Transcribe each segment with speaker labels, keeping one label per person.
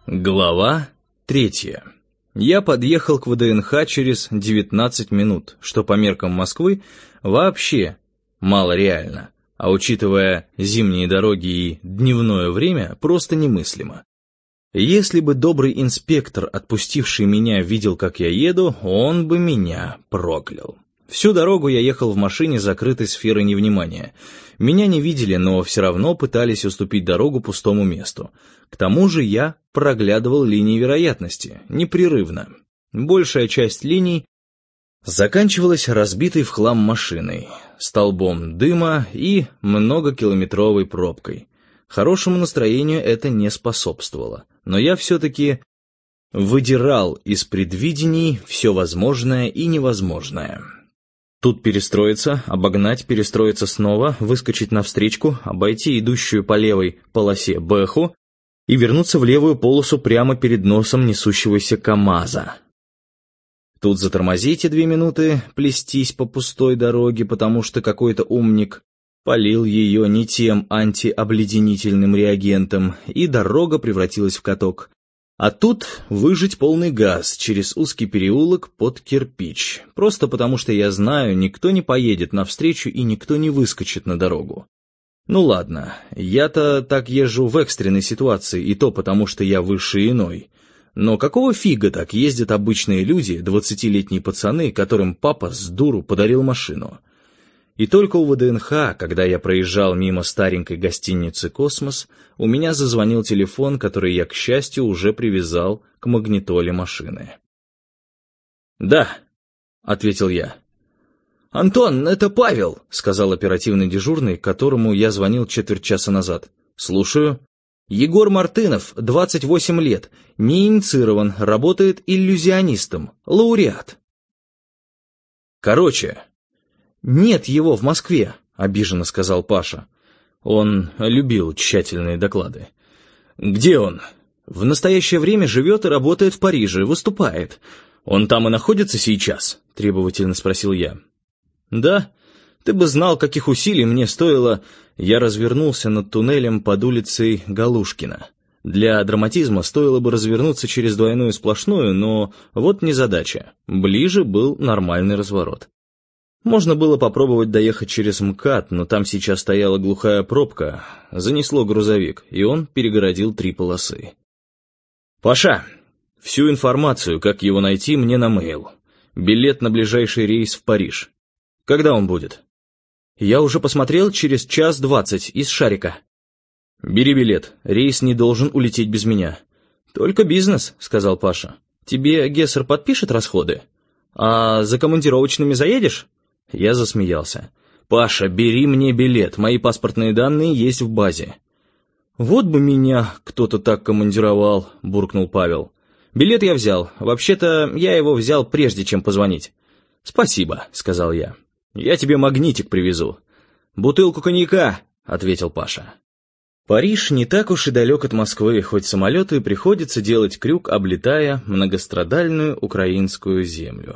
Speaker 1: Глава 3. Я подъехал к ВДНХ через 19 минут, что по меркам Москвы вообще мало реально, а учитывая зимние дороги и дневное время, просто немыслимо. Если бы добрый инспектор, отпустивший меня, видел, как я еду, он бы меня проклял. Всю дорогу я ехал в машине закрытой сферой невнимания. Меня не видели, но все равно пытались уступить дорогу пустому месту. К тому же я проглядывал линии вероятности, непрерывно. Большая часть линий заканчивалась разбитой в хлам машиной, столбом дыма и многокилометровой пробкой. Хорошему настроению это не способствовало, но я все-таки выдирал из предвидений все возможное и невозможное. Тут перестроиться, обогнать, перестроиться снова, выскочить навстречку, обойти идущую по левой полосе Бэху и вернуться в левую полосу прямо перед носом несущегося КамАЗа. Тут затормозить и 2 минуты плестись по пустой дороге, потому что какой-то умник полил ее не тем антиобледенительным реагентом, и дорога превратилась в каток. А тут выжать полный газ через узкий переулок под кирпич, просто потому что я знаю, никто не поедет навстречу и никто не выскочит на дорогу. Ну ладно, я-то так езжу в экстренной ситуации, и то потому, что я выше иной. Но какого фига так ездят обычные люди, 20-летние пацаны, которым папа с дуру подарил машину? И только у ВДНХ, когда я проезжал мимо старенькой гостиницы «Космос», у меня зазвонил телефон, который я, к счастью, уже привязал к магнитоле машины. «Да», — ответил я. «Антон, это Павел», — сказал оперативный дежурный, которому я звонил четверть часа назад. «Слушаю». «Егор Мартынов, 28 лет, не инициирован, работает иллюзионистом, лауреат». «Короче...» «Нет его в Москве», — обиженно сказал Паша. Он любил тщательные доклады. «Где он?» «В настоящее время живет и работает в Париже, выступает. Он там и находится сейчас?» — требовательно спросил я. «Да, ты бы знал, каких усилий мне стоило...» Я развернулся над туннелем под улицей Галушкина. Для драматизма стоило бы развернуться через двойную сплошную, но вот незадача. Ближе был нормальный разворот. Можно было попробовать доехать через МКАД, но там сейчас стояла глухая пробка, занесло грузовик, и он перегородил 3 полосы. «Паша, всю информацию, как его найти, мне на мейл. Билет на ближайший рейс в Париж. Когда он будет?» «Я уже посмотрел, через 1:20 из Шарика». «Бери билет, рейс не должен улететь без меня». «Только бизнес», — сказал Паша. «Тебе Гессер подпишет расходы? А за командировочными заедешь?» Я засмеялся. «Паша, бери мне билет, мои паспортные данные есть в базе». «Вот бы меня кто-то так командировал», — буркнул Павел. «Билет я взял. Вообще-то я его взял прежде, чем позвонить». «Спасибо», — сказал я. «Я тебе магнитик привезу». «Бутылку коньяка», — ответил Паша. Париж не так уж и далек от Москвы, хоть самолету и приходится делать крюк, облетая многострадальную украинскую землю.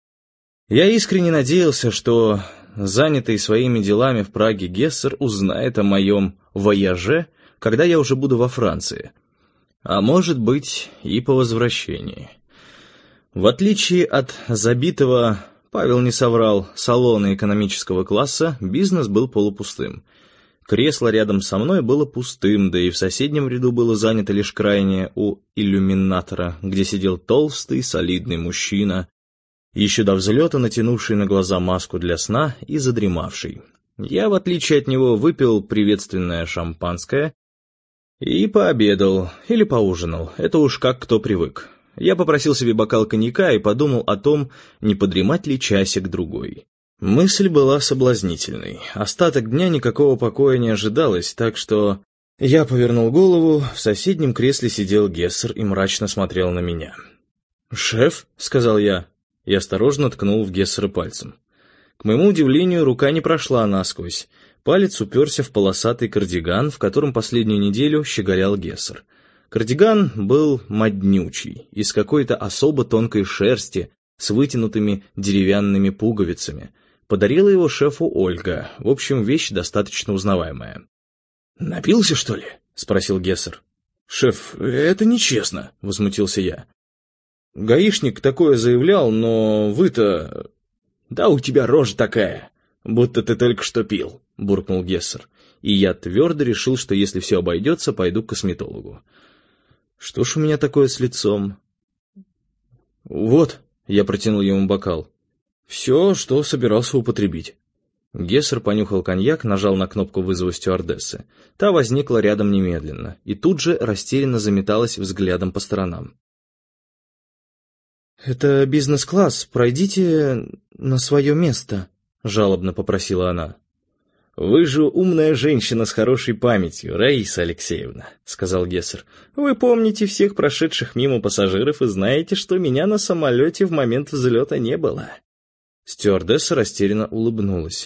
Speaker 1: Я искренне надеялся, что занятый своими делами в Праге Гессер узнает о моем вояже, когда я уже буду во Франции. А может быть, и по возвращении. В отличие от забитого, Павел не соврал, салона экономического класса, бизнес был полупустым. Кресло рядом со мной было пустым, да и в соседнем ряду было занято лишь крайнее у иллюминатора, где сидел толстый, солидный мужчина, еще до взлета натянувший на глаза маску для сна и задремавший. Я, в отличие от него, выпил приветственное шампанское и пообедал, или поужинал, это уж как кто привык. Я попросил себе бокал коньяка и подумал о том, не подремать ли часик-другой. Мысль была соблазнительной. Остаток дня никакого покоя не ожидалось, так что я повернул голову, в соседнем кресле сидел Гессер и мрачно смотрел на меня. «Шеф», — сказал я, и осторожно ткнул в Гессера пальцем. К моему удивлению, рука не прошла насквозь. Палец уперся в полосатый кардиган, в котором последнюю неделю щеголял Гессер. Кардиган был моднючий, из какой-то особо тонкой шерсти, с вытянутыми деревянными пуговицами. Подарила его шефу Ольга, в общем, вещь достаточно узнаваемая. «Напился, что ли?» — спросил Гессер. «Шеф, это нечестно», — возмутился я. «Гаишник такое заявлял, но вы-то...» «Да у тебя рожа такая, будто ты только что пил», — буркнул Гессер. И я твердо решил, что если все обойдется, пойду к косметологу. Что ж у меня такое с лицом? «Вот», — я протянул ему бокал. «Все, что собирался употребить». Гессер понюхал коньяк, нажал на кнопку вызова стюардессы. Та возникла рядом немедленно, и тут же растерянно заметалась взглядом по сторонам. «Это бизнес-класс, пройдите на свое место», — жалобно попросила она. «Вы же умная женщина с хорошей памятью, Раиса Алексеевна», — сказал Гессер. «Вы помните всех прошедших мимо пассажиров и знаете, что меня на самолете в момент взлета не было». Стюардесса растерянно улыбнулась.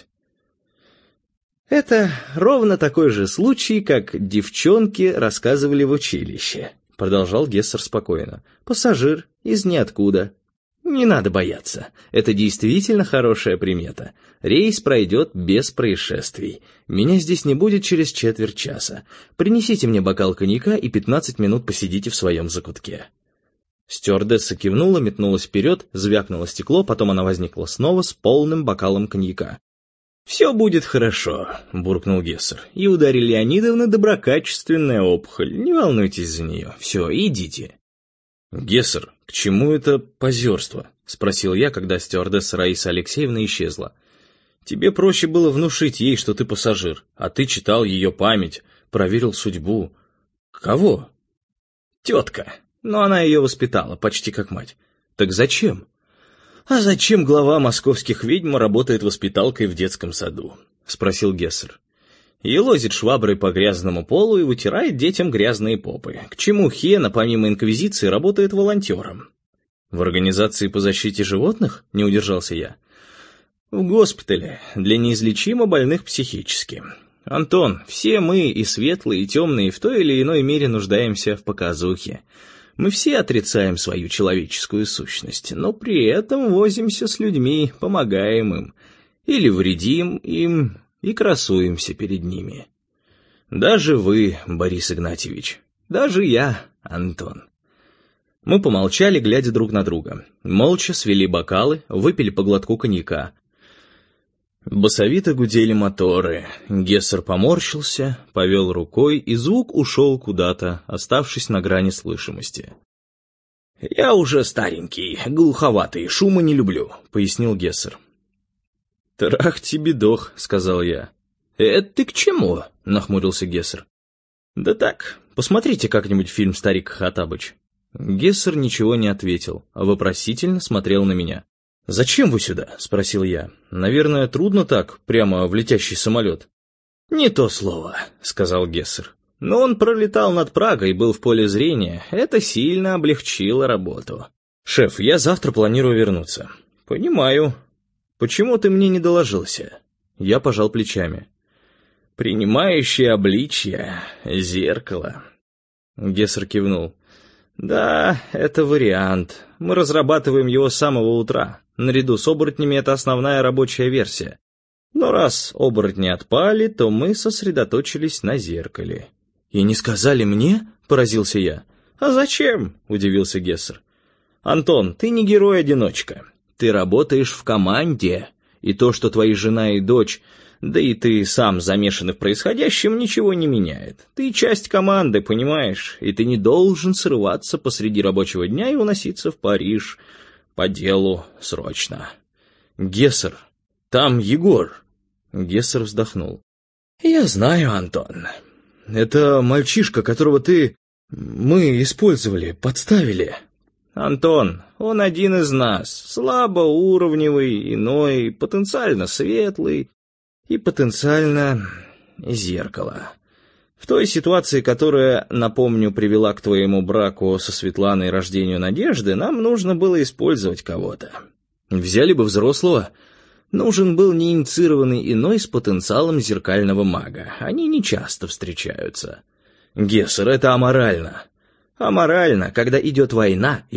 Speaker 1: «Это ровно такой же случай, как девчонки рассказывали в училище», — продолжал Гессер спокойно. «Пассажир из ниоткуда. Не надо бояться. Это действительно хорошая примета. Рейс пройдет без происшествий. Меня здесь не будет через четверть часа. Принесите мне бокал коньяка и 15 минут посидите в своем закутке». Стюардесса кивнула, метнулась вперед, звякнуло стекло, потом она возникла снова с полным бокалом коньяка. «Все будет хорошо», — буркнул Гессер. «И у Дарьи Леонидовны доброкачественная опухоль. Не волнуйтесь за нее. Все, идите». «Гессер, к чему это позерство?» — спросил я, когда стюардесса Раиса Алексеевна исчезла. «Тебе проще было внушить ей, что ты пассажир, а ты читал ее память, проверил судьбу. Кого?» «Тетка. Но она ее воспитала, почти как мать». «Так зачем?» «А зачем глава московских ведьм работает воспиталкой в детском саду?» — спросил Гессер. «Елозит шваброй по грязному полу и вытирает детям грязные попы. К чему Хена, помимо инквизиции, работает волонтером?» «В организации по защите животных?» — не удержался я. «В госпитале для неизлечимо больных психически. Антон, все мы, и светлые, и темные, в той или иной мере нуждаемся в показухе. Мы все отрицаем свою человеческую сущность, но при этом возимся с людьми, помогаем им, или вредим им и красуемся перед ними. Даже вы, Борис Игнатьевич, даже я, Антон». Мы помолчали, глядя друг на друга. Молча свели бокалы, выпили по глотку коньяка. Басовито гудели моторы. Гессер поморщился, повел рукой, и звук ушел куда-то, оставшись на грани слышимости. «Я уже старенький, глуховатый, шума не люблю», — пояснил Гессер. «Трах тебе дох», — сказал я. «Это ты к чему?» — нахмурился Гессер. «Да так, посмотрите как-нибудь фильм «Старик Хаттабыч». Гессер ничего не ответил, а вопросительно смотрел на меня. «Зачем вы сюда?» — спросил я. «Наверное, трудно так, прямо в летящий самолет». «Не то слово», — сказал Гессер. «Но он пролетал над Прагой и был в поле зрения. Это сильно облегчило работу». «Шеф, я завтра планирую вернуться». «Понимаю. Почему ты мне не доложился?» Я пожал плечами. «Принимающее обличье, зеркало». Гессер кивнул. «Да, это вариант. Мы разрабатываем его с самого утра. Наряду с оборотнями это основная рабочая версия. Но раз оборотни отпали, то мы сосредоточились на зеркале». «И не сказали мне?» — поразился я. «А зачем?» — удивился Гессер. «Антон, ты не герой-одиночка. Ты работаешь в команде. И то, что твои жена и дочь, да и ты сам замешаны в происходящем, ничего не меняет. Ты часть команды, понимаешь? И ты не должен срываться посреди рабочего дня и уноситься в Париж по делу срочно». «Гессер, там Егор». Гессер вздохнул. «Я знаю, Антон. Это мальчишка, которого мы использовали, подставили». «Антон, он один из нас, слабоуровневый, иной, потенциально светлый и потенциально зеркало. В той ситуации, которая, напомню, привела к твоему браку со Светланой и рождению Надежды, нам нужно было использовать кого-то. Взяли бы взрослого. Нужен был неинициированный иной с потенциалом зеркального мага. Они нечасто встречаются». «Гессер, это аморально». «Аморально, когда идет война,